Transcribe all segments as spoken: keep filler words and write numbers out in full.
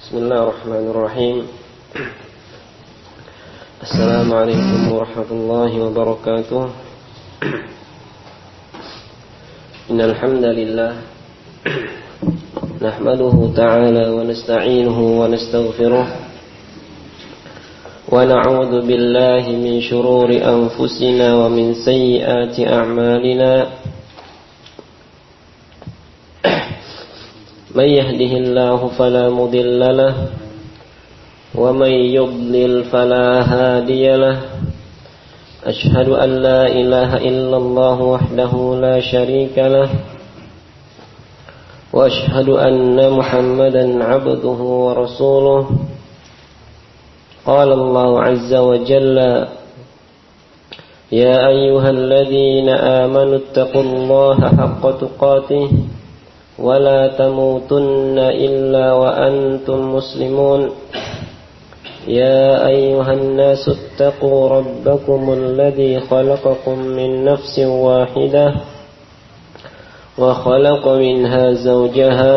Bismillahirrahmanirrahim. Assalamualaikum warahmatullahi wabarakatuh. Innal hamdalillah nahmaduhu ta'ala wa nasta'inuhu wa nastaghfiruh wa na'udzu billahi min shururi anfusina wa min sayyiati a'malina. من يهده الله فلا مضل له ومن يضلل فلا هادي له أشهد أن لا إله إلا الله وحده لا شريك له وأشهد أن محمدا عبده ورسوله قال الله عز وجل يا أيها الذين آمنوا اتقوا الله حق تقاته ولا تموتن إلا وأنتم مسلمون يا أيها الناس اتقوا ربكم الذي خلقكم من نفس واحدة وخلق منها زوجها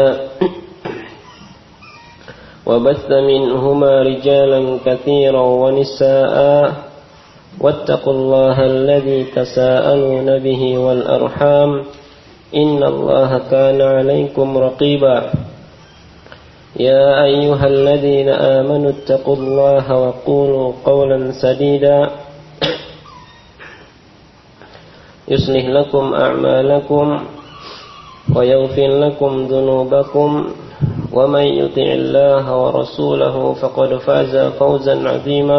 وبث منهما رجالا كثيرا ونساء واتقوا الله الذي تساءلون به والأرحام إن الله كان عليكم رقيبا يا أيها الذين آمنوا اتقوا الله وقولوا قولا سديدا يصلح لكم أعمالكم ويغفر لكم ذنوبكم ومن يطع الله ورسوله فقد فاز فوزا عظيما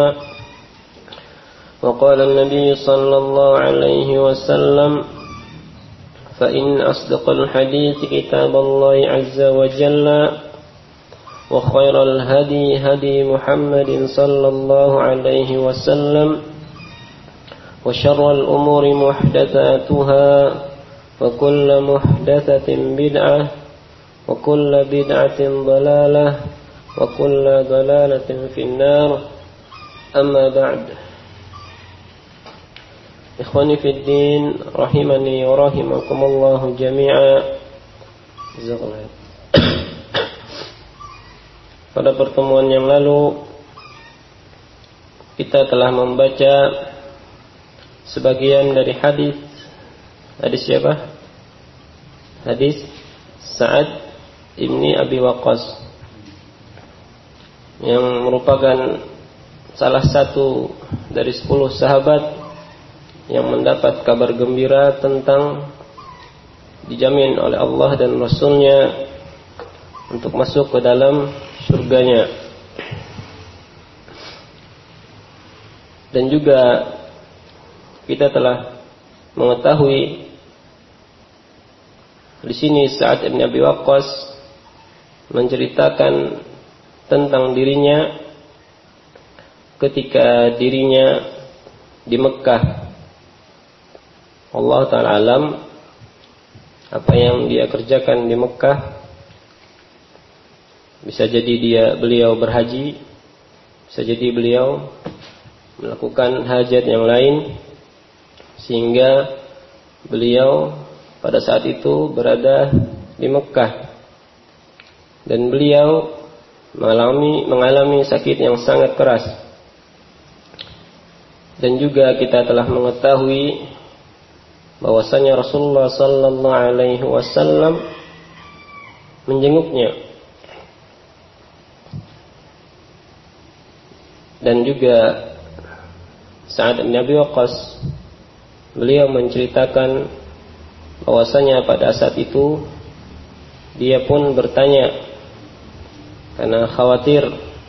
وقال النبي صلى الله عليه وسلم فإن أصدق الحديث كتاب الله عز وجل وخير الهدي هدي محمد صلى الله عليه وسلم وشر الأمور محدثاتها وكل محدثة بدعة وكل بدعة ضلالة وكل ضلالة في النار أما بعد. Ikhwani fid din, rahimani wa rahimakumullah jami'a. Pada pertemuan yang lalu kita telah membaca sebagian dari hadis. Hadis siapa? Hadis Sa'ad ibni Abi Waqqas, yang merupakan salah satu dari sepuluh sahabat yang mendapat kabar gembira tentang dijamin oleh Allah dan Rasulnya untuk masuk ke dalam surganya. Dan juga kita telah mengetahui di sini Sa'ad bin Abi Waqqas menceritakan tentang dirinya ketika dirinya di Mekah. Allah Ta'ala alam apa yang dia kerjakan di Mekah. Bisa jadi dia beliau berhaji, bisa jadi beliau melakukan hajat yang lain, sehingga beliau pada saat itu berada di Mekah. Dan beliau mengalami, mengalami sakit yang sangat keras. Dan juga kita telah mengetahui bahwasanya Rasulullah sallallahu alaihi wasallam menjenguknya. Dan juga Sa'ad bin Abi Waqqas, beliau menceritakan bahwasanya pada saat itu dia pun bertanya karena khawatir.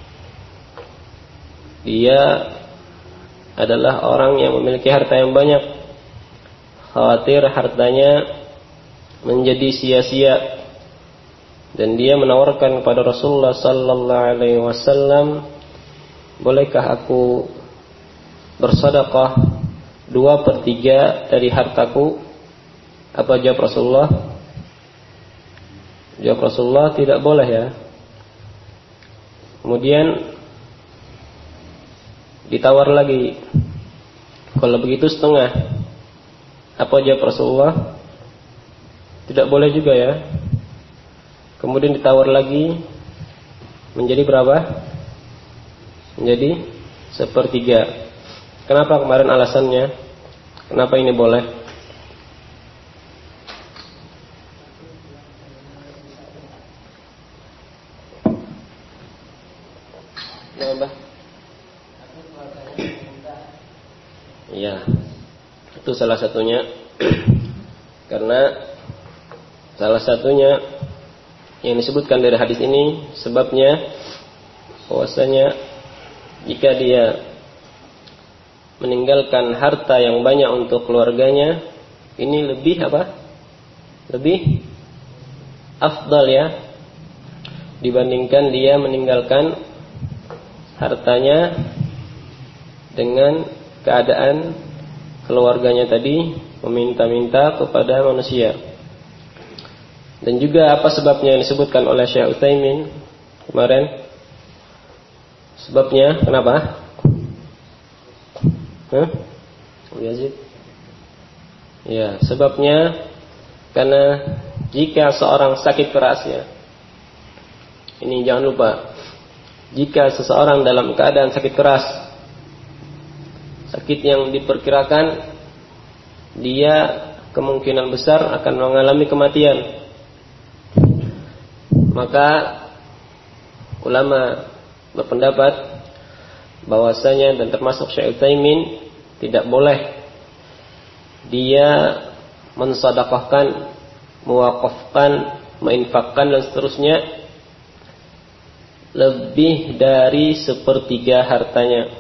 Dia adalah orang yang memiliki harta yang banyak, khawatir hartanya menjadi sia-sia, dan dia menawarkan kepada Rasulullah sallallahu alaihi wasallam, bolehkah aku bersedekah dua per tiga dari hartaku? Apa jawab Rasulullah? Jawab Rasulullah, tidak boleh ya. Kemudian ditawar lagi, kalau begitu setengah. Apa jawab Rasulullah? Tidak boleh juga ya. Kemudian ditawar lagi, menjadi berapa? Menjadi sepertiga. Kenapa kemarin alasannya? Kenapa ini boleh? Nambah? Iya, itu salah satunya. Karena salah satunya yang disebutkan dari hadis ini sebabnya bahwasanya jika dia meninggalkan harta yang banyak untuk keluarganya, ini lebih apa? Lebih afdal ya dibandingkan dia meninggalkan hartanya dengan keadaan keluarganya tadi meminta-minta kepada manusia. Dan juga apa sebabnya yang disebutkan oleh Syekh Utsaimin kemarin? Sebabnya kenapa? Hah? Yazid? Ya, sebabnya karena jika seorang sakit keras ya. Ini jangan lupa. Jika seseorang dalam keadaan sakit keras, sakit yang diperkirakan dia kemungkinan besar akan mengalami kematian, maka ulama berpendapat bahwasanya dan termasuk Syekh Utsaimin tidak boleh dia mensedekahkan, mewakafkan, menginfakkan dan seterusnya lebih dari sepertiga hartanya,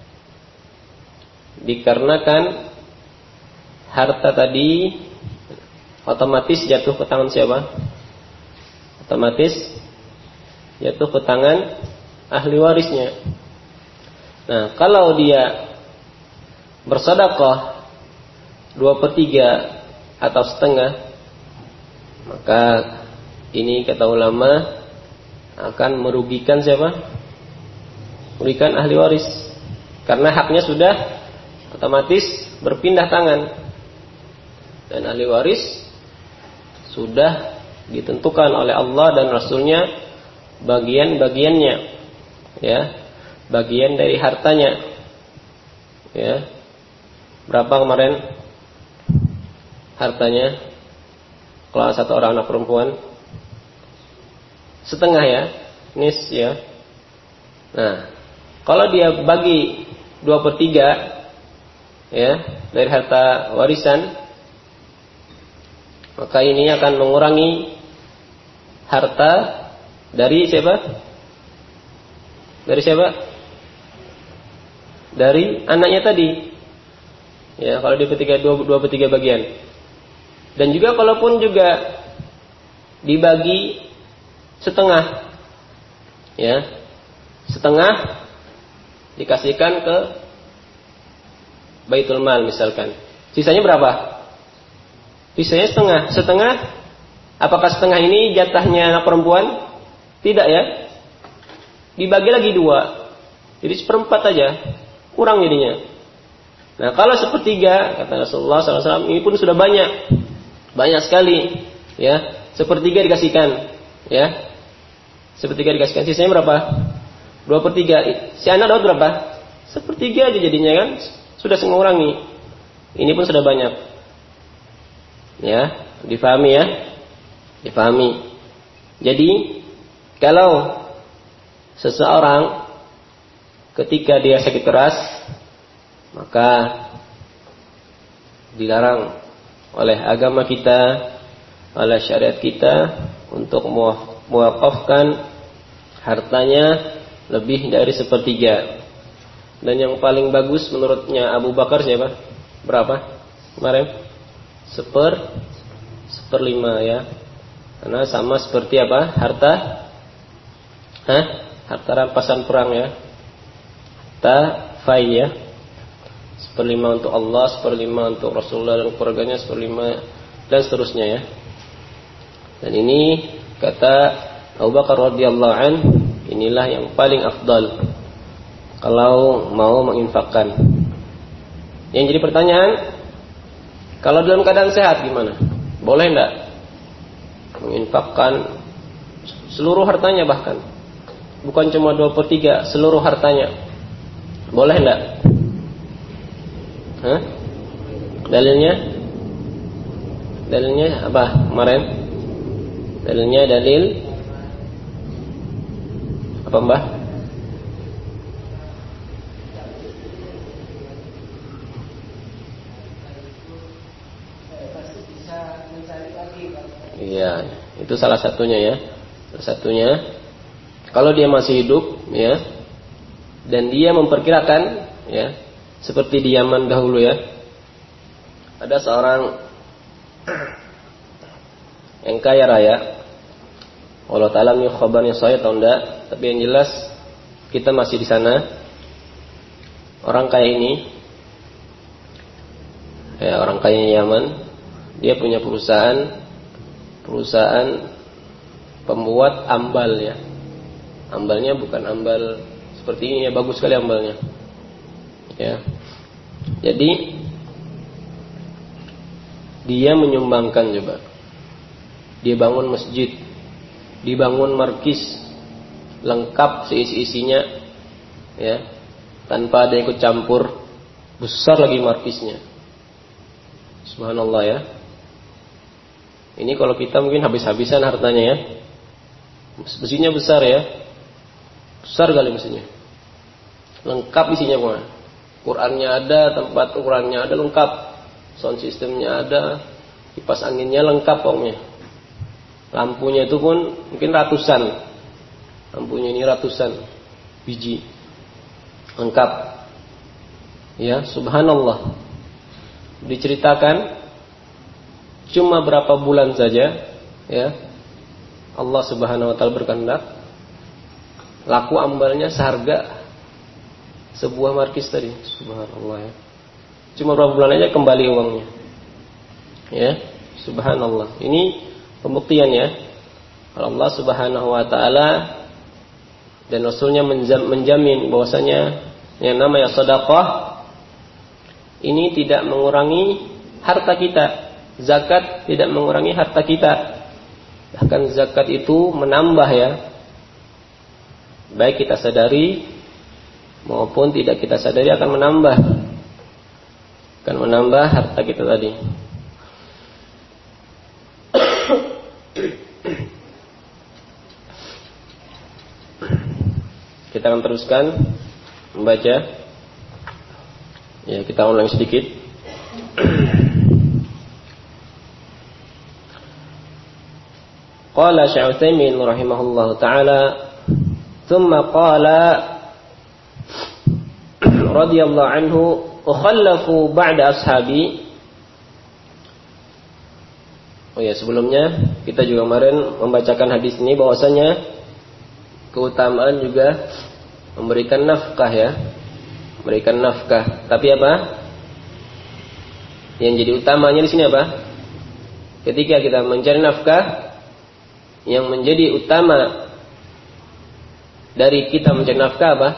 dikarenakan harta tadi otomatis jatuh ke tangan siapa? Otomatis jatuh ke tangan ahli warisnya. Nah, kalau dia bersedekah dua per tiga atau setengah, maka ini kata ulama akan merugikan siapa? Merugikan ahli waris, karena haknya sudah otomatis berpindah tangan, dan ahli waris sudah ditentukan oleh Allah dan Rasulnya bagian-bagiannya, ya, bagian dari hartanya, ya. Berapa kemarin hartanya kalau satu orang anak perempuan? Setengah ya, nis ya. Nah, kalau dia bagi dua per tiga ya dari harta warisan, maka ini akan mengurangi harta dari siapa? Dari siapa? Dari anaknya tadi. Ya, kalau dia ketiga dua, dua per tiga bagian. Dan juga kalaupun juga dibagi setengah, ya, setengah dikasihkan ke Baitul Mal misalkan, sisanya berapa? Sisanya setengah. Setengah, apakah setengah ini jatahnya anak perempuan? Tidak ya, dibagi lagi dua, jadi seperempat aja, kurang jadinya. Nah, kalau sepertiga kata Rasulullah shallallahu alaihi wasallam, ini pun sudah banyak, banyak sekali, ya, sepertiga dikasihkan, ya. Sepertiga dikasihkan, sisanya berapa? Dua per tiga. Si anak dapat berapa? Sepertiga aja jadinya kan, sudah mengurangi. Ini pun sudah banyak. Ya, difahami ya, difahami. Jadi kalau seseorang ketika dia sakit keras, maka dilarang oleh agama kita, oleh syariat kita untuk mewakafkan hartanya lebih dari sepertiga. Dan yang paling bagus menurutnya Abu Bakar siapa? Berapa kemarin? Seper seperlima ya. Karena sama seperti apa? Harta Hah? Harta rampasan perang ya. Harta fai ya. Seperlima untuk Allah, seperlima untuk Rasulullah dan keluarganya, seperlima dan seterusnya ya. Dan ini kata Abu Bakar radhiyallahu an, inilah yang paling afdal kalau mau menginfakkan. Yang jadi pertanyaan, kalau dalam keadaan sehat gimana? Boleh enggak menginfakkan seluruh hartanya bahkan? bukan cuma dua per tiga seluruh hartanya. Boleh enggak? Hah? Dalilnya? Dalilnya apa kemarin? Dalilnya dalil apa Mbah? Iya, itu salah satunya ya. Salah satunya, kalau dia masih hidup, ya, dan dia memperkirakan, ya, seperti di zaman dahulu ya, ada seorang yang kaya raya. Allah Taala ini khabarnya saya atau enggak, tapi yang jelas kita masih di sana. Orang kaya ini, ya, orang kaya Yaman, dia punya perusahaan. Perusahaan pembuat ambal ya. Ambalnya bukan ambal seperti ini ya, bagus sekali ambalnya. Ya. Jadi dia menyumbangkan coba. Dia bangun masjid, dibangun markis lengkap seisi-isinya ya, tanpa ada yang ikut campur. Besar lagi markisnya. Subhanallah ya. Ini kalau kita mungkin habis-habisan hartanya ya. Mesinnya besar ya. Besar kali mesinnya. Lengkap isinya semua. Qurannya ada, tempat Qurannya ada lengkap. Sound systemnya ada, kipas anginnya lengkap pokoknya. Lampunya itu pun mungkin ratusan. Lampunya ini ratusan biji. Lengkap. Ya, subhanallah. Diceritakan cuma berapa bulan saja, ya, Allah Subhanahu Wa Taala berkehendak, laku ambalnya seharga sebuah markis tadi, subhanallah ya. Cuma berapa bulan aja kembali uangnya, ya, subhanallah. Ini pembuktian ya, Allah Subhanahu Wa Taala dan Rasulnya menjamin bahwasanya yang namanya sedekah ini tidak mengurangi harta kita. Zakat tidak mengurangi harta kita. Bahkan zakat itu menambah ya. Baik kita sadari maupun tidak kita sadari akan menambah. Akan menambah harta kita tadi. Kita akan teruskan membaca. Ya, kita ulang sedikit. Qala Syekh Utsaimin rahimahullahu taala, "Tsumma qala radhiyallahu anhu, ukhallafu ba'da ashabi." Oh ya, sebelumnya kita juga kemarin membacakan hadis ini bahwasanya keutamaan juga memberikan nafkah ya. Memberikan nafkah. Tapi apa? Yang jadi utamanya di sini apa? Ketika kita mencari nafkah, yang menjadi utama dari kita mencari nafkah apa?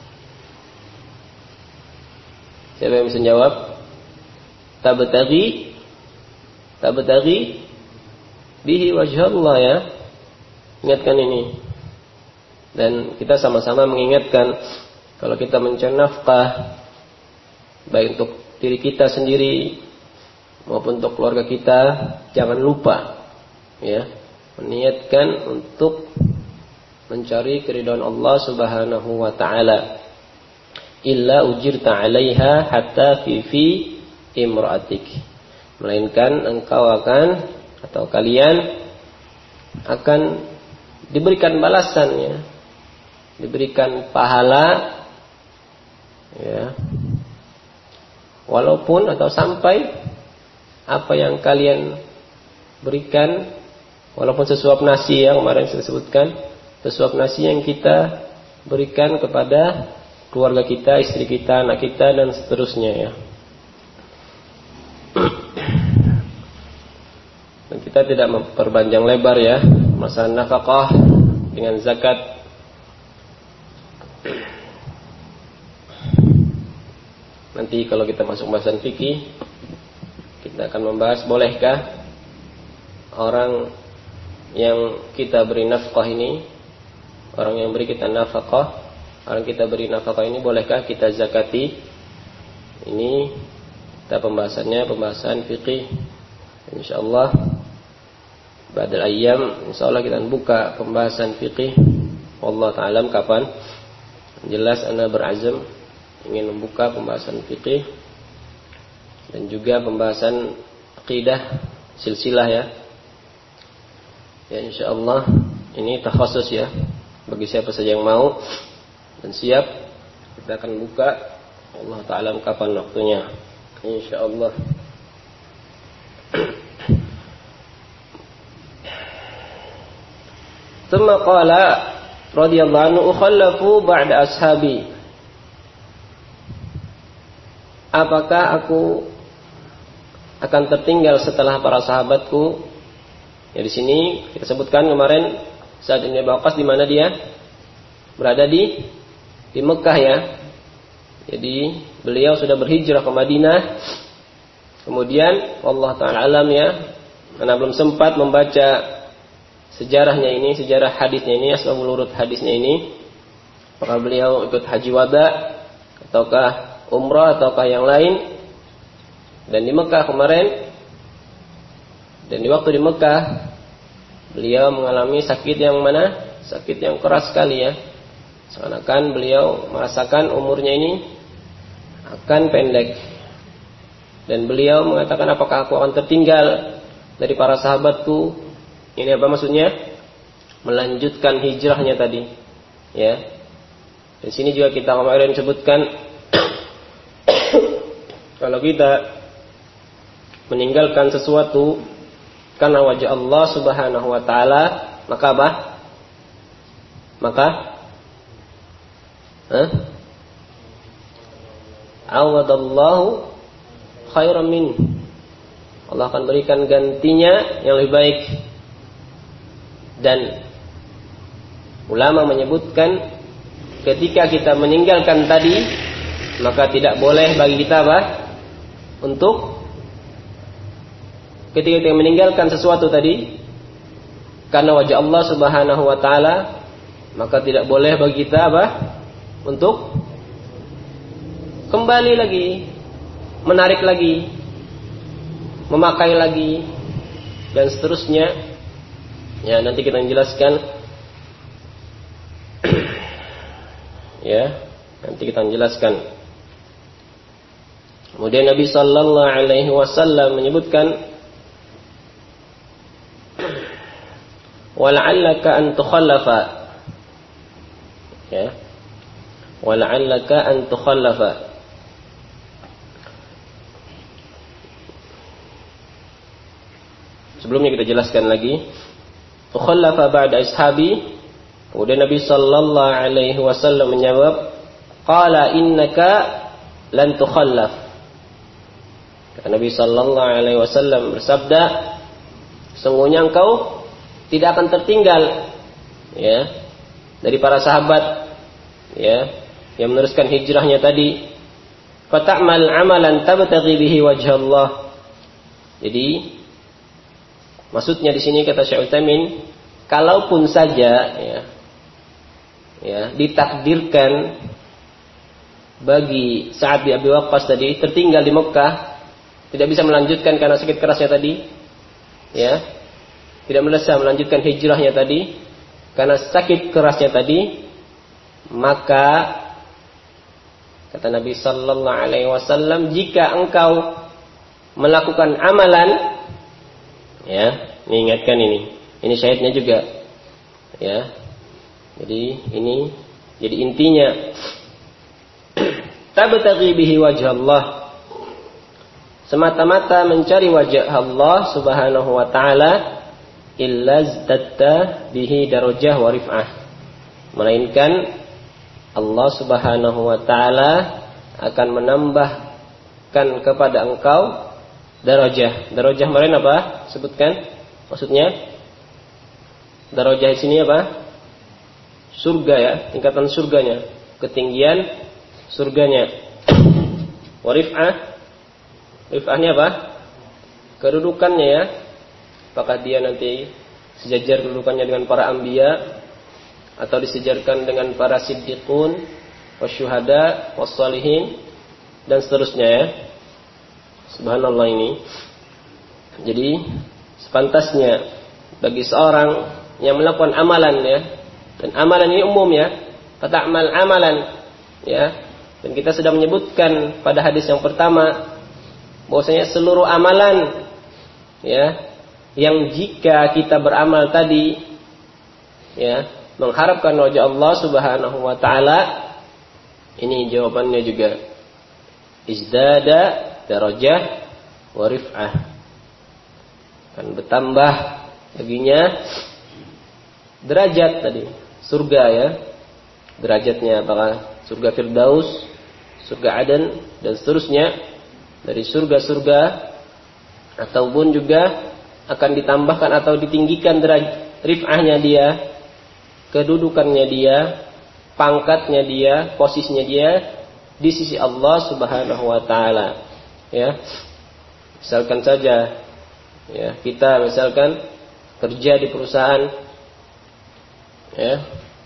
Siapa yang bisa jawab? Tabtaghi tabtaghi bihi wajhallah ya. Ingatkan ini. Dan kita sama-sama mengingatkan kalau kita mencari nafkah baik untuk diri kita sendiri maupun untuk keluarga kita, jangan lupa ya, meniatkan untuk mencari keridhaan Allah Subhanahu wa taala. Illa ujirta 'alaiha hatta fi fi imra'atik. Melainkan engkau akan atau kalian akan diberikan balasan ya. Diberikan pahala ya. Walaupun atau sampai apa yang kalian berikan, walaupun sesuap nasi yang kemarin saya sebutkan, sesuap nasi yang kita berikan kepada keluarga kita, istri kita, anak kita, dan seterusnya ya. Dan kita tidak memperpanjang lebar ya masalah nafkah dengan zakat. Nanti kalau kita masuk bahasan fikih, kita akan membahas bolehkah orang yang kita beri nafkah ini, orang yang beri kita nafkah, orang kita beri nafkah ini bolehkah kita zakati? Ini kita pembahasannya pembahasan fikih. Insyaallah ba'dal ayyam insyaallah kita buka pembahasan fikih. Wallahu ta'ala kapan? Jelas ana berazam ingin membuka pembahasan fikih dan juga pembahasan aqidah silsilah ya. Ya insyaallah ini takhasus ya. Bagi siapa saja yang mau dan siap, kita akan buka. Allah Ta'ala kapan waktunya, insyaallah. Tsumma qala radhiyallahu anhu ukhallafu ba'da ashabi. Apakah aku akan tertinggal setelah para sahabatku? Ya di sini kita sebutkan kemarin saat ini Waqqas di mana dia berada di di Mekah ya. Jadi beliau sudah berhijrah ke Madinah. Kemudian Allah Ta'ala alam ya, karena belum sempat membaca sejarahnya ini, sejarah hadisnya ini, asbabul wurud hadisnya ini. Apakah beliau ikut haji wada ataukah umrah ataukah yang lain? Dan di Mekah kemarin, dan di waktu di Mekah beliau mengalami sakit yang mana? Sakit yang keras sekali ya. Seakan-akan beliau merasakan umurnya ini akan pendek. Dan beliau mengatakan, apakah aku akan tertinggal dari para sahabatku? Ini apa maksudnya? Melanjutkan hijrahnya tadi. Ya. Di sini juga kita kemarin sebutkan kalau kita meninggalkan sesuatu karena wajah Allah Subhanahu wa taala, maka apa? Maka eh? awadallahu khairan min. Allah akan berikan gantinya yang lebih baik. Dan ulama menyebutkan ketika kita meninggalkan tadi, maka tidak boleh bagi kita apa? Untuk ketika kita meninggalkan sesuatu tadi karena wajah Allah Subhanahu wa taala, maka tidak boleh bagi kita apa? Untuk kembali lagi, menarik lagi, memakai lagi, dan seterusnya. Ya, nanti kita menjelaskan. Ya, nanti kita menjelaskan. Kemudian Nabi Sallallahu Alaihi Wasallam menyebutkan, wala'allaka an tukhallafa. Ya, wala'allaka an tukhallafa. Sebelumnya kita jelaskan lagi. Tukhallafa ba'da ashabi. Kemudian Nabi sallallahu alaihi wasallam menjawab, qala innaka lan tukhallaf. Kata Nabi sallallahu alaihi wasallam bersabda, sesungguhnya engkau tidak akan tertinggal ya dari para sahabat ya yang meneruskan hijrahnya tadi. Fata'mal amalan tabtaghi bihi wajha Allah. Jadi maksudnya di sini kata Syekh Utsaimin, kalaupun saja ya, ya ditakdirkan bagi Sa'ad bin Abi Waqqas tadi tertinggal di Mekah, tidak bisa melanjutkan karena sakit kerasnya tadi, ya, tidak bisa melanjutkan hijrahnya tadi karena sakit kerasnya tadi, maka kata Nabi Sallallahu Alaihi Wasallam, jika engkau melakukan amalan, ya, ingatkan ini, ini syahidnya juga, ya. Jadi ini, jadi intinya, tabtaghi bihi wajh Allah, semata-mata mencari wajah Allah Subhanahu wa taala, illa zdatta bihi darajah wa rif'ah, melainkan Allah Subhanahu wa taala akan menambahkan kepada engkau darajah. Darajah kemarin apa? Sebutkan. Maksudnya darajah di sini apa? Surga ya, tingkatan surganya, ketinggian surganya. Wa rif'ah. Rif'ahnya apa? Kedudukannya ya. Apakah dia nanti sejajar kedudukannya dengan para anbiya atau disejarkan dengan para siddiqun, wasyuhada, wassalihin dan seterusnya ya. Subhanallah ini. Jadi sepantasnya bagi seorang yang melakukan amalan ya, dan amalan ini umum ya, fata'mal amalan ya, dan kita sudah menyebutkan pada hadis yang pertama bahwasanya seluruh amalan ya, yang jika kita beramal tadi ya, mengharapkan wajah Allah Subhanahu wa taala, ini jawabannya juga izdada darajah wa rif'ah, akan bertambah baginya derajat tadi, surga ya. Derajatnya apakah surga Firdaus, surga Aden dan seterusnya, dari surga-surga, ataupun juga akan ditambahkan atau ditinggikan derajat rif'ahnya dia, kedudukannya dia, pangkatnya dia, posisinya dia di sisi Allah Subhanahu wa taala ya. Misalkan saja ya, kita misalkan kerja di perusahaan ya,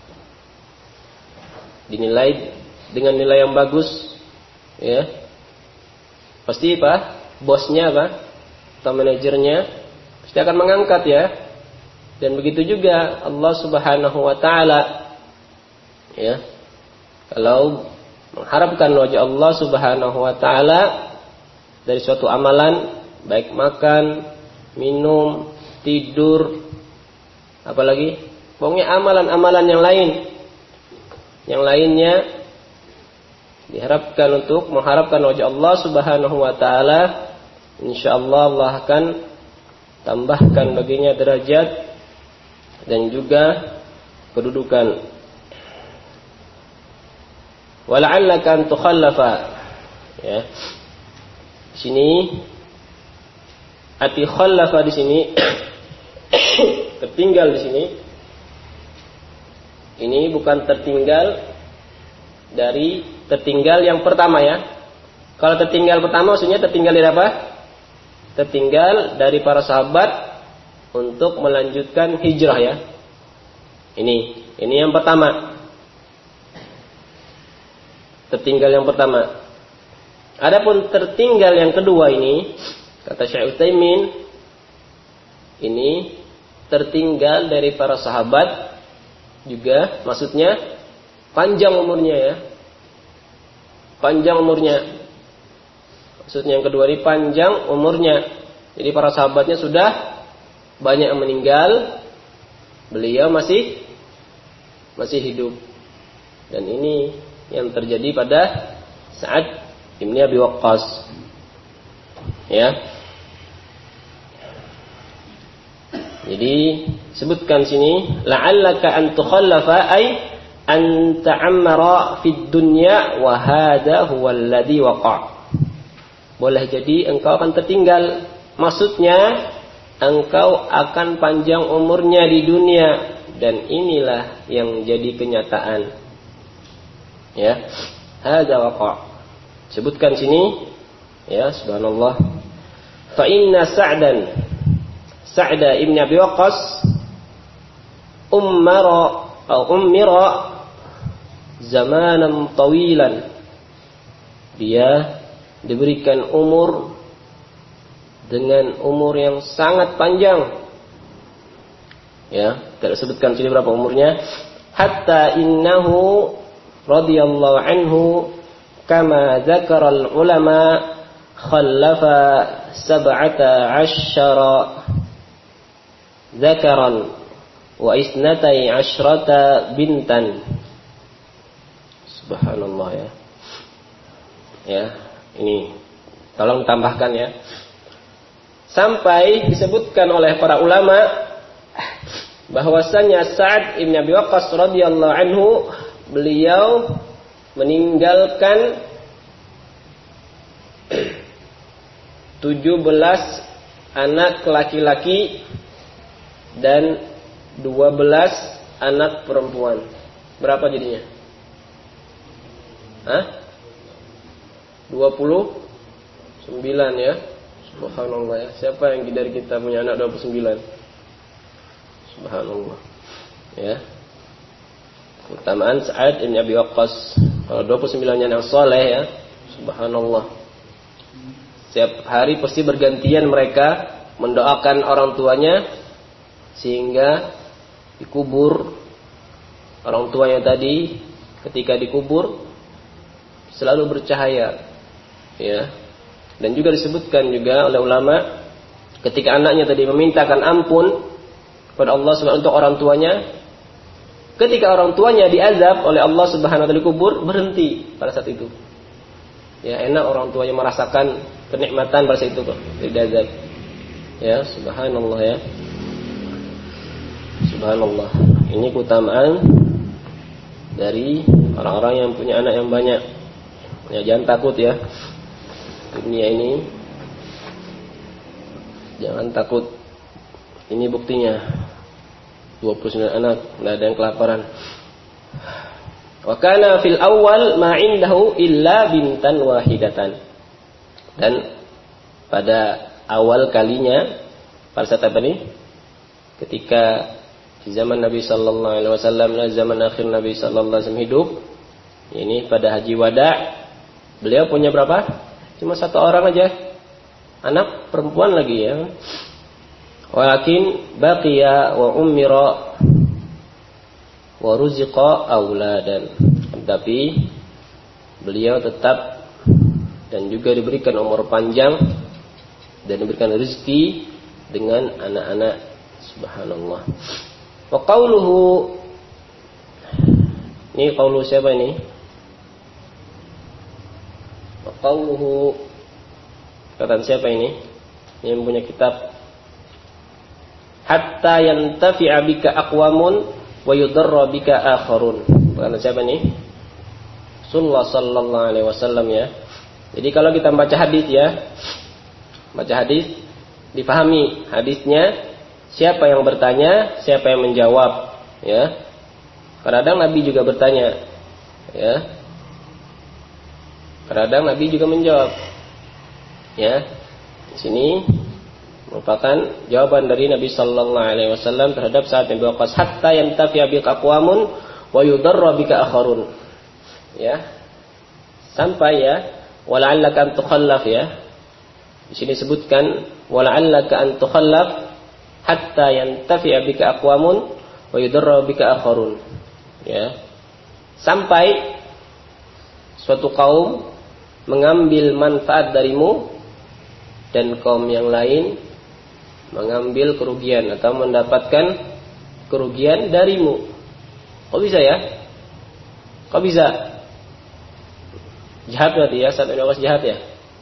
dinilai dengan nilai yang bagus ya, pasti apa? Bosnya apa? Atau manajernya pasti akan mengangkat ya. Dan begitu juga Allah Subhanahu wa taala ya. Kalau mengharapkan wajah Allah Subhanahu wa taala dari suatu amalan, baik makan, minum, tidur, apalagi pokoknya amalan-amalan yang lain, yang lainnya diharapkan untuk mengharapkan wajah Allah Subhanahu wa taala, insyaallah Allah akan tambahkan baginya derajat dan juga kedudukan. Wala'allaka an tukhallafa ya. Di sini arti khallafa di sini tertinggal di sini. Ini bukan tertinggal dari tertinggal yang pertama ya. Kalau tertinggal pertama maksudnya tertinggal dari apa? Tertinggal dari para sahabat untuk melanjutkan hijrah ya. Ini, ini yang pertama. Tertinggal yang pertama. Adapun tertinggal yang kedua ini, kata Syekh Utsaimin, ini tertinggal dari para sahabat juga, maksudnya panjang umurnya ya. Panjang umurnya. Maksudnya yang kedua ini panjang umurnya. Jadi para sahabatnya sudah banyak yang meninggal, beliau masih masih hidup. Dan ini yang terjadi pada Sa'ad Ibn Abi Waqqas. Ya. Jadi sebutkan sini la'allaka an tukhallafa ay an ta'ammara fid dunya wa hadha huwa alladhi waqa'. Boleh jadi engkau akan tertinggal, maksudnya engkau akan panjang umurnya di dunia, dan inilah yang jadi kenyataan. Ya, hadza waqa'. Sebutkan sini ya, subhanallah. Fa inna Sa'dan Sa'da ibn Abi Waqqas ummara atau ummira zamanan tawilan. Dia diberikan umur dengan umur yang sangat panjang. Ya, tidak sebutkan sini berapa umurnya. Hatta innahu radhiyallahu anhu kama dzakara al-ulama khallafa sab'ata asyara dzakaran wa isnatai asyrata bintan. Subhanallah ya. Ya, ini tolong tambahkan ya. Sampai disebutkan oleh para ulama bahwasanya Sa'ad Ibn Abi Waqqas radhiyallahu anhu, beliau meninggalkan tujuh belas anak laki-laki dan dua belas anak perempuan. Berapa jadinya? Hah? dua puluh sembilan ya. Subhanallah ya. Siapa yang dari kita punya anak dua puluh sembilan? Subhanallah. Ya. Keutamaan Sa'ad bin Abi Waqqas. Kalau dua puluh sembilan yang soleh ya, subhanallah. Setiap hari pasti bergantian mereka mendoakan orang tuanya sehingga dikubur orang tuanya tadi, ketika dikubur selalu bercahaya, ya. Dan juga disebutkan juga oleh ulama ketika anaknya tadi memintakan ampun kepada Allah Subhanahu untuk orang tuanya, ketika orang tuanya diazab oleh Allah Subhanahu wa taala dikubur, berhenti pada saat itu. Ya, enak orang tuanya merasakan kenikmatan pada saat itu kok, diazab. Ya, subhanallah ya. Subhanallah. Ini keutamaan dari orang-orang yang punya anak yang banyak. Ya, jangan takut ya. Dunia ini jangan takut. Ini buktinya. dua puluh sembilan anak, tidak ada yang kelaparan. Wa kana fil awal ma indahu illa bintan wahidatan. Dan pada awal kalinya pada saat apa nih? Ketika di zaman Nabi sallallahu alaihi wasallam, zaman akhir Nabi sallallahu alaihi wasallam hidup, ini pada haji wada, beliau punya berapa? Cuma satu orang aja. Anak perempuan lagi ya. Walakin baqiya wa ummira wa ruziqa auladan. Tapi beliau tetap dan juga diberikan umur panjang dan diberikan rezeki dengan anak-anak. Subhanallah. Wa qauluhu, ini qaulu siapa ini? Wa qauluhu, kata siapa ini? Yang punya kitab. Hatta yantafi'a bika aqwamun wa yudarra bika akharun. Kata siapa ini? Rasulullah sallallahu alaihi wasallam ya. Jadi kalau kita baca hadis ya, baca hadis, dipahami hadisnya, siapa yang bertanya, siapa yang menjawab, ya. Kadang Nabi juga bertanya, ya. Kadang Nabi juga menjawab, ya. Di sini merupakan jawaban dari Nabi sallallahu alaihi wasallam terhadap Sa'ad bin Abi Waqqas, hatta yantafi'a bika aqwamun wa yudarra bika akharun. Ya. Sampai ya, wala'allaka an tukhallaf ya. Di sini sebutkan wala'allaka an tukhallaf hatta yantafi'a bika aqwamun wa yudarra bika akharun. Ya. Sampai suatu kaum mengambil manfaat darimu dan kaum yang lain mengambil kerugian atau mendapatkan kerugian darimu. Kok bisa ya? Kok bisa? Jahat berarti ya, Sa'ad bin Abi Waqqas jahat ya?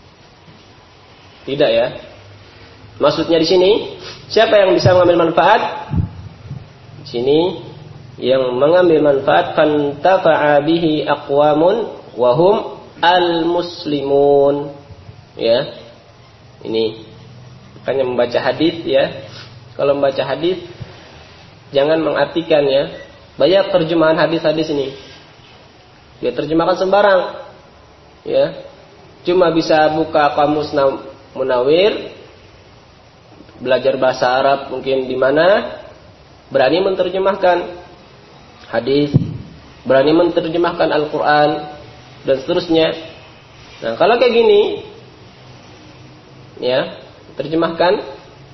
Tidak ya. Maksudnya di sini, siapa yang bisa mengambil manfaat? Di sini yang mengambil manfaat fantafa'a bihi aqwamun wa hum al-muslimun. Ya. Ini makanya membaca hadis ya. Kalau membaca hadis jangan mengartikan ya. Banyak terjemahan hadis-hadis ini. Dia terjemahkan sembarang. Ya. Cuma bisa buka kamus Munawir, belajar bahasa Arab mungkin di mana, berani menerjemahkan hadis, berani menerjemahkan Al-Quran dan seterusnya. Nah kalau kayak gini, ya terjemahkan,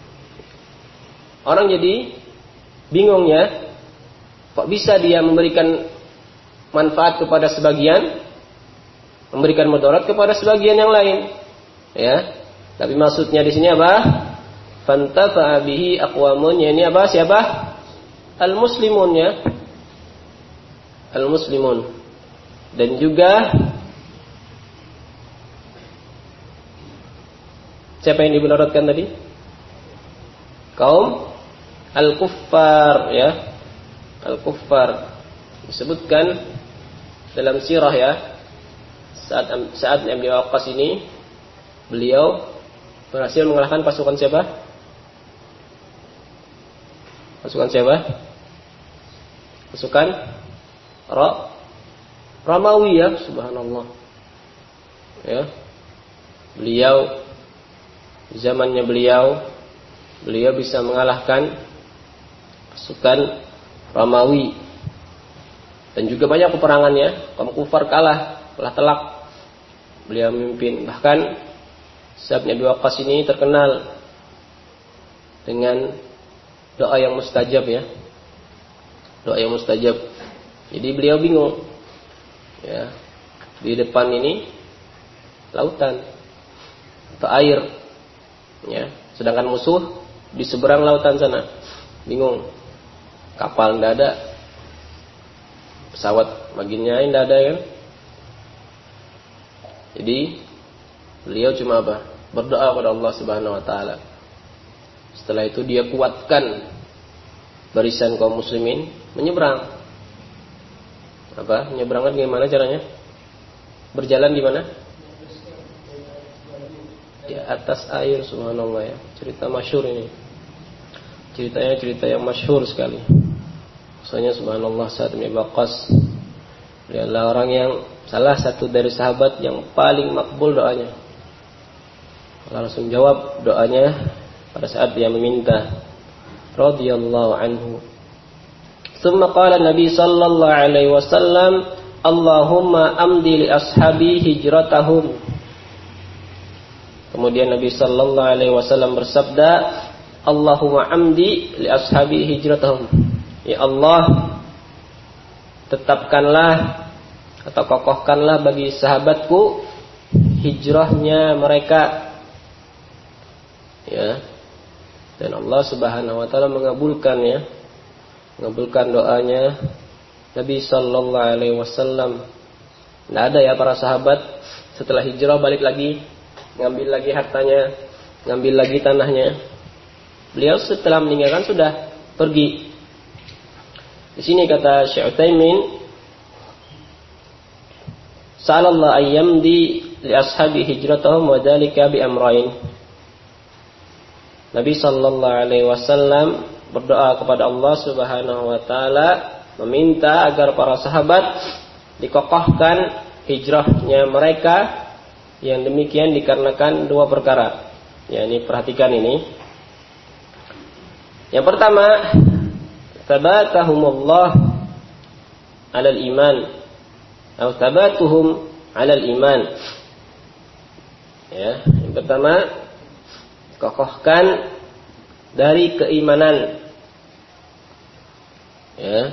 orang jadi bingung ya, kok bisa dia memberikan manfaat kepada sebagian, memberikan mudarat kepada sebagian yang lain, ya. Tapi maksudnya di sini apa? Fantafa'a bihi aqwamun, ya ini apa? Siapa? Al-muslimun ya. Al-muslimun. Dan juga siapa yang dimudaratkan tadi? Kaum al-kuffar ya. Al-kuffar disebutkan dalam sirah ya. Saat saat Abi Waqqas ini beliau berhasil mengalahkan pasukan siapa? Pasukan siapa? Pasukan Ra Ramawi ya, subhanallah. Ya. Beliau zamannya beliau beliau bisa mengalahkan pasukan Ramawi Dan juga banyak peperangannya, kaum kufar kalah, telah telak. Beliau memimpin. Bahkan Sa'd bin Abi Waqqas ini terkenal dengan doa yang mustajab ya. Doa yang mustajab. Jadi beliau bingung. Ya. Di depan ini lautan atau air. Ya. Sedangkan musuh di seberang lautan sana. Bingung. Kapal enggak ada. Pesawat baginnya enggak ada kan. Jadi beliau cuma apa? Berdoa kepada Allah Subhanahu wa taala. Setelah itu dia kuatkan barisan kaum muslimin menyeberang. Apa? Menyeberangkan gimana caranya? Berjalan di mana? Di atas air, subhanallah ya. Cerita masyhur ini. Ceritanya cerita yang masyhur sekali. Maksudnya subhanallah Sa'd bin Abi Waqqas, dia adalah orang yang salah satu dari sahabat yang paling makbul doanya. Allah langsung jawab doanya pada saat dia meminta, radhiyallahu anhu. Tsumma qala Nabi sallallahu alaihi wasallam, Allahumma amdi li ashabi hijratahum. Kemudian Nabi sallallahu alaihi wasallam bersabda, Allahumma amdi li ashabi hijratahum. Ya Allah, tetapkanlah atau kokohkanlah bagi sahabatku hijrahnya mereka. Ya. Dan Allah Subhanahu wa taala mengabulkan ya. Mengabulkan doanya Nabi sallallahu alaihi wasallam. Tidak ada ya para sahabat setelah hijrah balik lagi, ngambil lagi hartanya, ngambil lagi tanahnya. Beliau setelah meninggalkan sudah pergi. Di sini kata Syekh Utsaimin, Sa'alallah ayyamdi li ashabi hijratahum wa dzalika bi amrayn. Nabi sallallahu alaihi wasallam berdoa kepada Allah Subhanahu wa taala, meminta agar para sahabat dikokohkan hijrahnya mereka, yang demikian dikarenakan dua perkara. Ya, ini perhatikan ini. Yang pertama, tabatahumullah 'alal iman atau tabatuhum 'alal iman. Ya, yang pertama, kokohkan dari keimanan. Ya.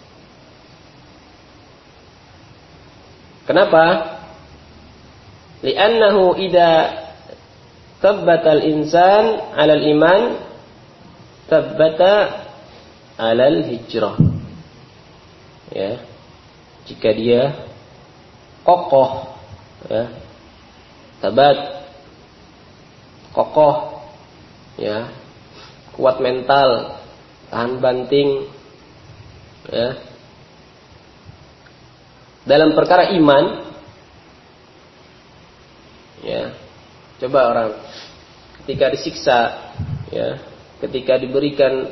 Kenapa? Li'annahu idza thabbata al-insan 'alal iman thabbata 'alal hijrah. Ya. Jika dia kokoh, ya, tabat, kokoh, ya, kuat mental, tahan banting, ya, dalam perkara iman, ya, coba orang ketika disiksa, ya, ketika diberikan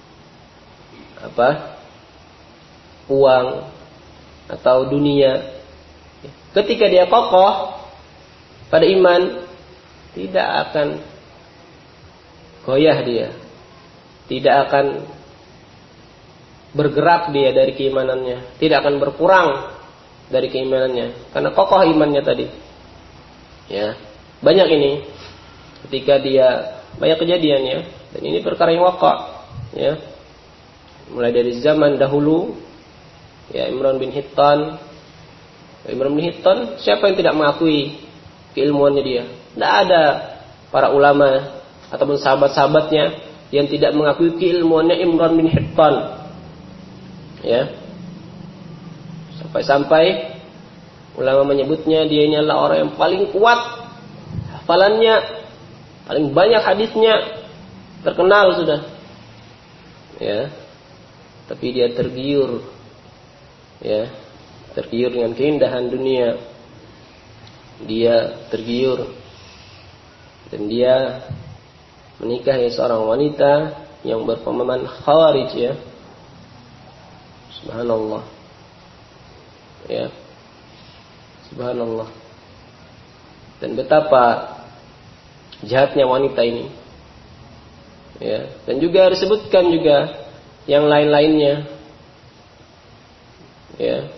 apa, uang atau dunia, ketika dia kokoh pada iman, tidak akan goyah dia, tidak akan bergerak dia dari keimanannya, tidak akan berkurang dari keimanannya, karena kokoh imannya tadi. Ya, banyak ini ketika dia, banyak kejadian ya, dan ini perkara yang waqa, ya, mulai dari zaman dahulu. Ya, Imran bin Hittan. Imran bin Hittan, siapa yang tidak mengakui keilmuannya dia? Tidak ada para ulama ataupun sahabat-sahabatnya yang tidak mengakui keilmuannya Imran bin Hittan. Ya. Sampai-sampai ulama menyebutnya dia ini adalah orang yang paling kuat hafalannya, paling banyak hadisnya, terkenal sudah. Ya. Tapi dia tergiur, ya, tergiur dengan keindahan dunia. Dia tergiur dan dia menikahi seorang wanita yang berpemahaman khawarij, ya. Subhanallah. Ya. Subhanallah. Dan betapa jahatnya wanita ini. Ya, dan juga disebutkan juga yang lain-lainnya. ya.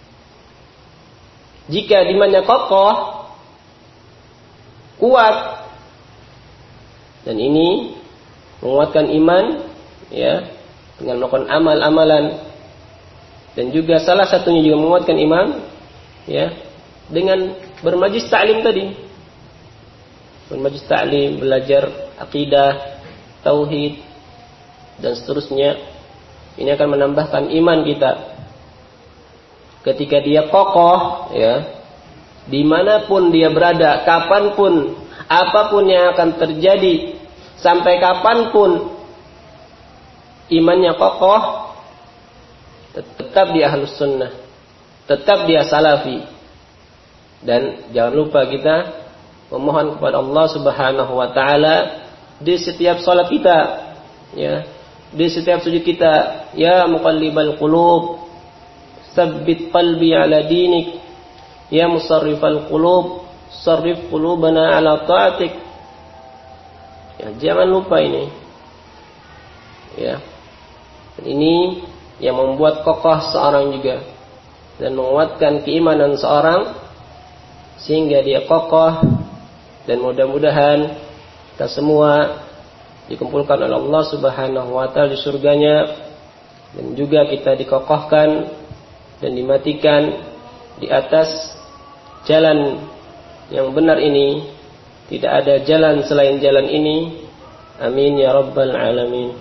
Jika imannya kokoh, kuat, dan ini menguatkan iman, ya, dengan melakukan amal-amalan, dan juga salah satunya juga menguatkan iman, ya, dengan bermajlis ta'lim tadi, bermajlis ta'lim, belajar akidah, tauhid, dan seterusnya. Ini akan menambahkan iman kita. Ketika dia kokoh, ya, dimanapun dia berada, kapanpun, apapun yang akan terjadi, sampai kapanpun imannya kokoh, tetap dia ahlus sunnah, tetap dia salafi. Dan jangan lupa kita memohon kepada Allah Subhanahu wa taala di setiap salat kita, ya, di setiap sujud kita, ya muqallibal qulub, tsabbit qalbi ala dinik, ya musarrifal qulub, sarrif qulubana ala ta'atik. Ya, jangan lupa ini. Ya. Dan ini yang membuat kokoh seorang juga dan menguatkan keimanan seorang sehingga dia kokoh, dan mudah-mudahan kita semua dikumpulkan oleh Allah Subhanahu wa taala di surganya, dan juga kita dikokohkan dan dimatikan di atas jalan yang benar ini. Tidak ada jalan selain jalan ini. Amin ya rabbal alamin.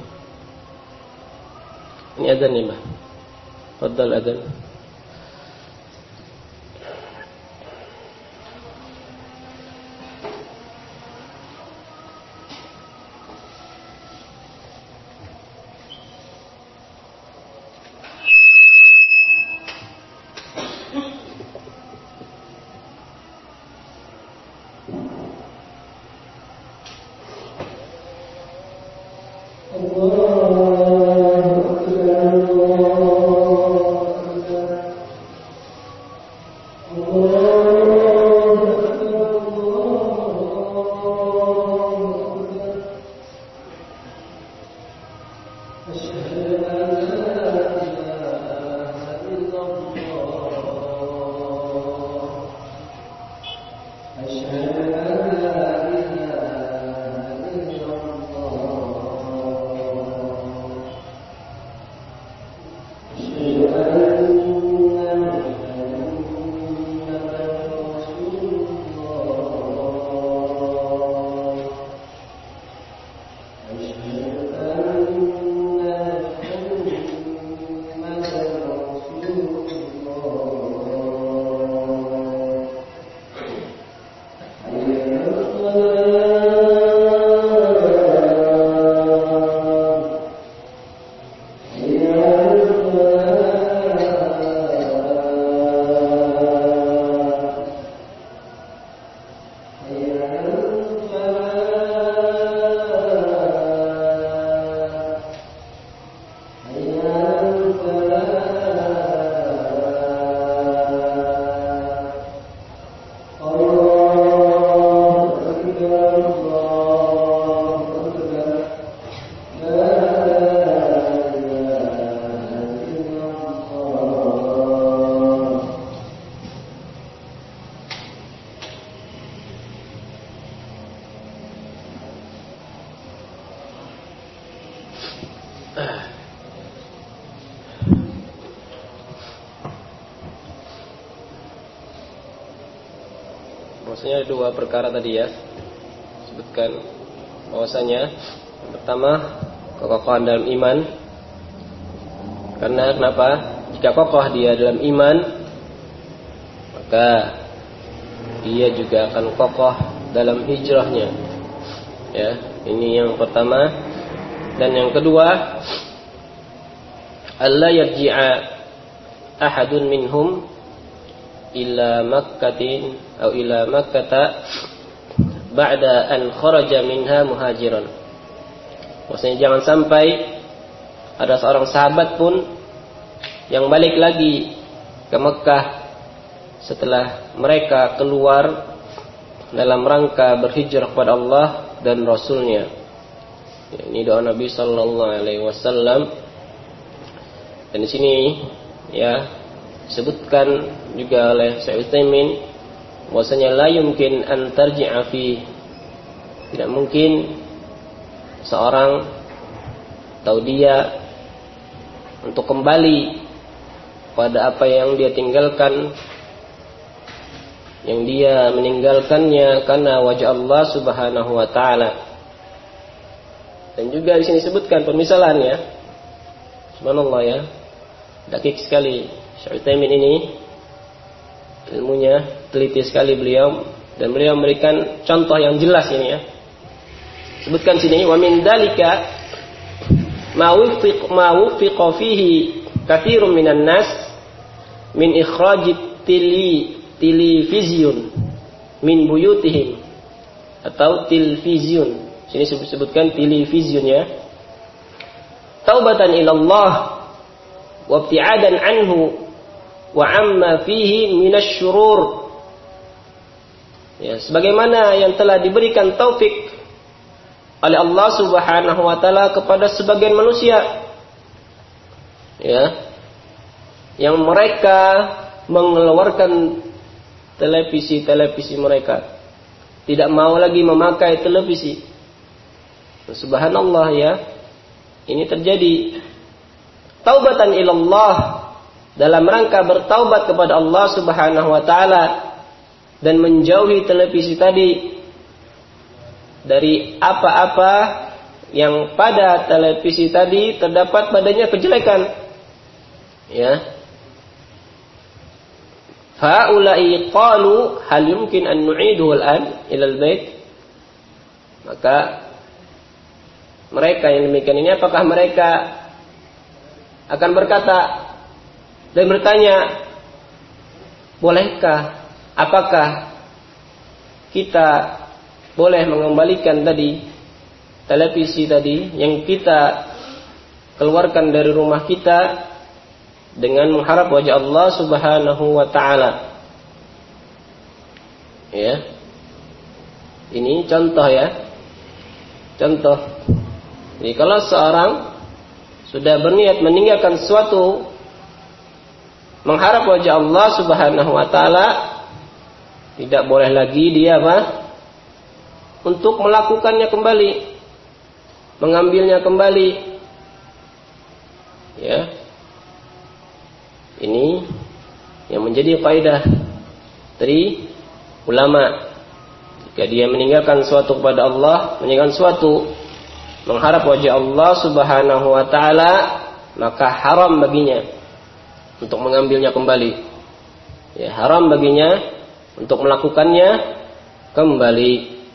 Ini azan nih, Mbah. Fadhal azan. Maksudnya dua perkara tadi ya, sebutkan bahwasanya yang pertama kekokohan dalam iman. Karena kenapa? Jika kokoh dia dalam iman, maka dia juga akan kokoh dalam hijrahnya. Ya, ini yang pertama. Dan yang kedua, alla yarji'a ahadun minhum illa makkatin atau ila makkata ba'da an kharaja minha muhajiran. Maksudnya jangan sampai ada seorang sahabat pun yang balik lagi ke Mekah setelah mereka keluar dalam rangka berhijrah kepada Allah dan Rasulnya. Ini doa Nabi Sallallahu Alaihi Wasallam. Dan di sini ya disebutkan juga oleh Syekh Utsaimin bahwasanya la yumkin an tarji'a fi, tidak mungkin seorang atau dia untuk kembali pada apa yang dia tinggalkan, yang dia meninggalkannya karena wajah Allah Subhanahu wa taala. Dan juga di sini disebutkan permisalannya. Subhanallah ya. Dakik sekali Syekh Utsaimin ini, ilmunya teliti sekali beliau, dan beliau memberikan contoh yang jelas ini ya. Sebutkan sini wa min dalika ma wufiq ma wufiqa fihi katsirun minan nas min ikhrajit tili televisiun min buyutihim, atau televisiun. Sini disebutkan televisiun ya. Taubatan ila Allah wa ibtiadan anhu wa amma fihi minasyurur. Ya, sebagaimana yang telah diberikan taufik oleh Allah Subhanahu wa taala kepada sebagian manusia, ya, yang mereka mengeluarkan televisi-televisi mereka, tidak mau lagi memakai televisi. Subhanallah ya, ini terjadi. Taubatan ilallah, dalam rangka bertaubat kepada Allah Subhanahu wa taala dan menjauhi televisi tadi dari apa-apa yang pada televisi tadi terdapat padanya kejelekan. Ya. Haula'i qalu hal yumkin an nu'iduhu al-an ila al-bait? Maka mereka yang demikian ini, apakah mereka akan berkata dan bertanya, bolehkah, apakah kita boleh mengembalikan tadi televisi tadi yang kita keluarkan dari rumah kita dengan mengharap wajah Allah Subhanahu wa taala? Ya. Ini contoh ya. Contoh. Jadi kalau seorang sudah berniat meninggalkan sesuatu mengharap wajah Allah Subhanahu wa taala, tidak boleh lagi dia apa? Untuk melakukannya kembali, mengambilnya kembali. Ya. Ini yang menjadi kaidah dari ulama. Jika dia meninggalkan sesuatu kepada Allah, meninggalkan sesuatu mengharap wajah Allah Subhanahu wa taala, maka haram baginya untuk mengambilnya kembali. Ya, haram baginya untuk melakukannya kembali.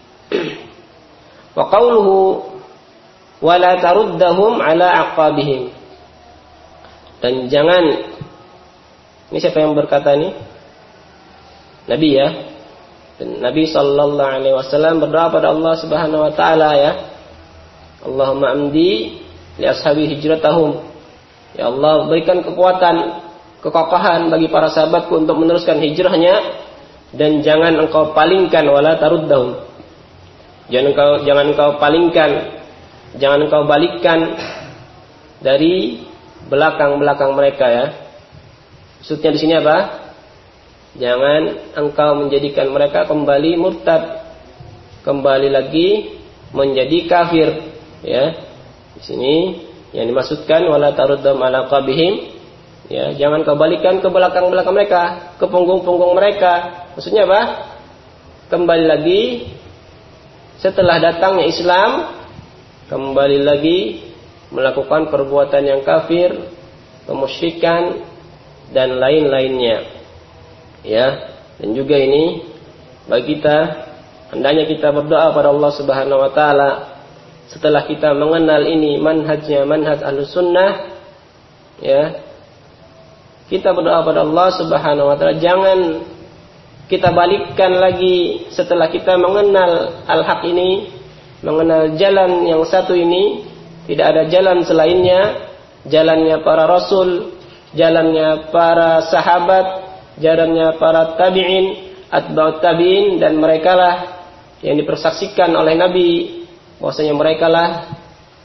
Wa qauluhu wa la taruddahum ala aqabihim. Dan jangan, ini siapa yang berkata ini? Nabi ya. Dan Nabi sallallahu alaihi wasallam berdoa pada Allah Subhanahu wa taala ya. Allahumma amdi li ashabi hijratahum. Ya Allah, berikan kekuatan, kekokohan bagi para sahabatku untuk meneruskan hijrahnya, dan jangan engkau palingkan wala taruddahum. Jangan engkau jangan engkau palingkan, jangan engkau balikkan dari belakang-belakang mereka ya. Maksudnya di sini apa? Jangan engkau menjadikan mereka kembali murtad, kembali lagi menjadi kafir. Ya, di sini yang dimaksudkan wala taruddam ala qabihim. Ya, jangan kau balikan ke belakang-belakang mereka, ke punggung-punggung mereka. Maksudnya apa? Kembali lagi setelah datangnya Islam, kembali lagi melakukan perbuatan yang kafir, kemusyrikan dan lain-lainnya. Ya, dan juga ini bagi kita, hendaknya kita berdoa pada Allah Subhanahu wa taala setelah kita mengenal ini manhajnya, manhaj Ahlus Sunnah, ya. Kita berdoa pada Allah Subhanahu wa taala, jangan kita balikkan lagi setelah kita mengenal al-haq ini, mengenal jalan yang satu ini, tidak ada jalan selainnya, jalannya para rasul, jalannya para sahabat, jalannya para tabi'in, atba'ut tabi'in, dan merekalah yang dipersaksikan oleh Nabi bahwasanya merekalah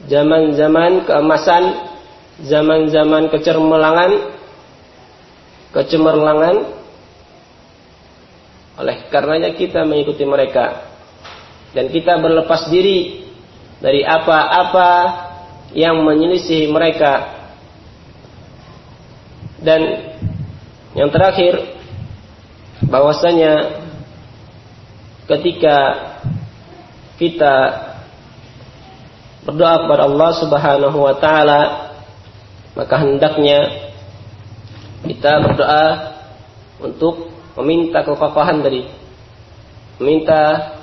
zaman-zaman keemasan, zaman-zaman kecermelangan, kecemerlangan, oleh karenanya kita mengikuti mereka dan kita berlepas diri dari apa-apa yang menyelisihi mereka. Dan yang terakhir, bahwasanya ketika kita berdoa kepada Allah Subhanahu wa taala, maka hendaknya kita berdoa untuk meminta kekokohan tadi, meminta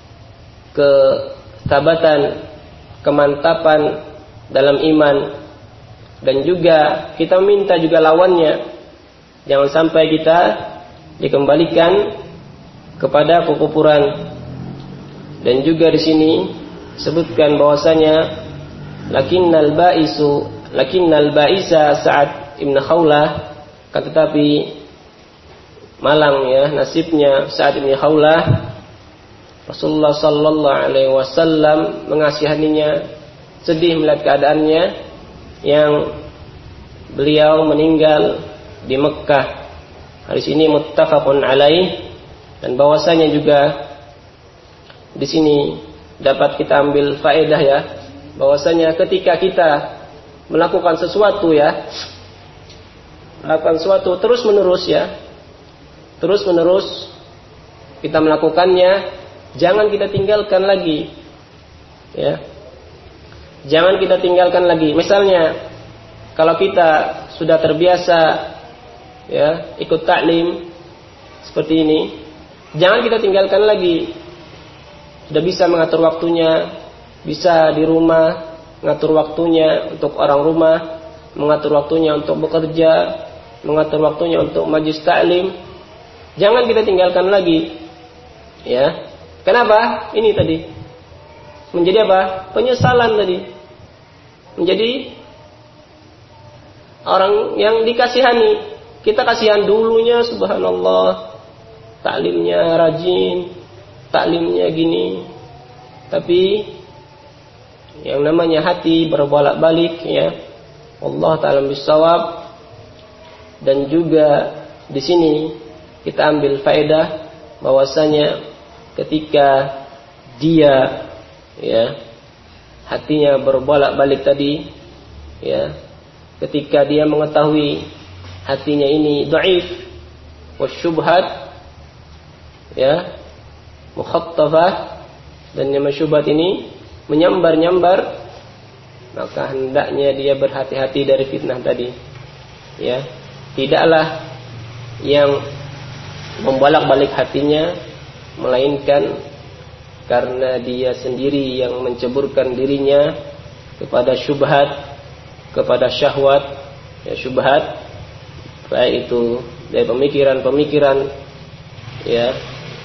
kesabatan, kemantapan dalam iman, dan juga kita meminta juga lawannya, jangan sampai kita dikembalikan kepada kekufuran. Dan juga di sini sebutkan bahwasanya lakinnal ba'isu lakinnal ba'isa Sa'ad ibn Khawlah, kan tetapi malang ya nasibnya Sa'ad ibn Khawlah, Rasulullah sallallahu alaihi wasallam mengasihaninya, sedih melihat keadaannya yang beliau meninggal di Mekkah. Hadis ini muttafaqun alaih, dan bahwasanya juga di sini dapat kita ambil faedah ya, bahwasanya ketika kita melakukan sesuatu ya, melakukan sesuatu terus menerus ya, terus menerus kita melakukannya, jangan kita tinggalkan lagi ya, jangan kita tinggalkan lagi. Misalnya kalau kita sudah terbiasa ya ikut taklim seperti ini, jangan kita tinggalkan lagi. Sudah bisa mengatur waktunya, bisa di rumah mengatur waktunya untuk orang rumah, mengatur waktunya untuk bekerja, mengatur waktunya untuk majlis taklim, jangan kita tinggalkan lagi ya. Kenapa? Ini tadi menjadi apa? Penyesalan tadi, menjadi orang yang dikasihani. Kita kasihan dulunya, subhanallah, taklimnya rajin, taklimnya gini, tapi yang namanya hati berbolak-balik ya. Allah ta'ala bisawab. Dan juga di sini kita ambil faedah bahwasanya ketika dia ya hatinya berbolak-balik tadi ya, ketika dia mengetahui hatinya ini dhaif wasyubhat ya, mukhattafah, dan yang syubhat ini menyambar-nyambar, maka hendaknya dia berhati-hati dari fitnah tadi ya. Tidaklah yang membolak-balik hatinya, melainkan karena dia sendiri yang menceburkan dirinya kepada syubhat, kepada syahwat ya, syubhat baik itu dari pemikiran-pemikiran ya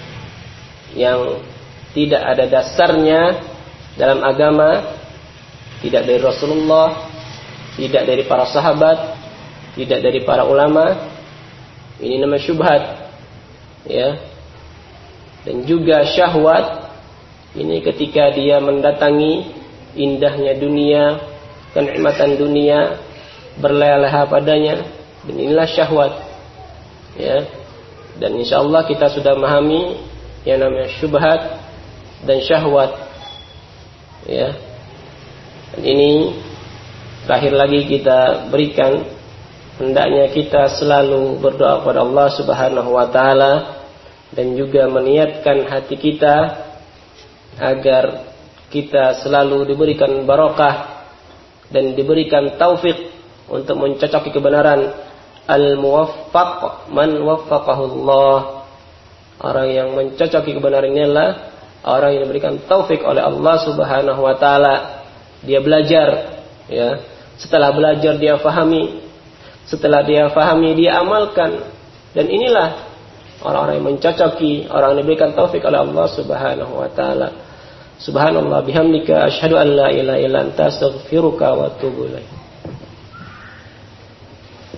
yang tidak ada dasarnya dalam agama, tidak dari Rasulullah, tidak dari para sahabat, tidak dari para ulama. Ini nama syubhat ya. Dan juga syahwat ini ketika dia mendatangi indahnya dunia, kenikmatan dunia, berleha-leha padanya, dan inilah syahwat ya. Dan insyaallah kita sudah memahami yang namanya syubhat dan syahwat ya. Dan ini terakhir lagi kita berikan, hendaknya kita selalu berdoa kepada Allah Subhanahu wa taala dan juga meniatkan hati kita agar kita selalu diberikan barokah dan diberikan taufik untuk mencocoki kebenaran. Al-muwaffaq man waffaqahu Allah. Orang yang mencocoki kebenaran ini adalah orang yang diberikan taufik oleh Allah Subhanahu wa taala. Dia belajar ya, setelah belajar dia fahami, setelah dia fahami dia amalkan, dan inilah orang-orang yang mencocoki, orang yang diberikan taufik oleh Allah Subhanahu wa taala. Subhanallah bihamdika asyhadu an la ilaha illa anta astaghfiruka wa atubu ilaik.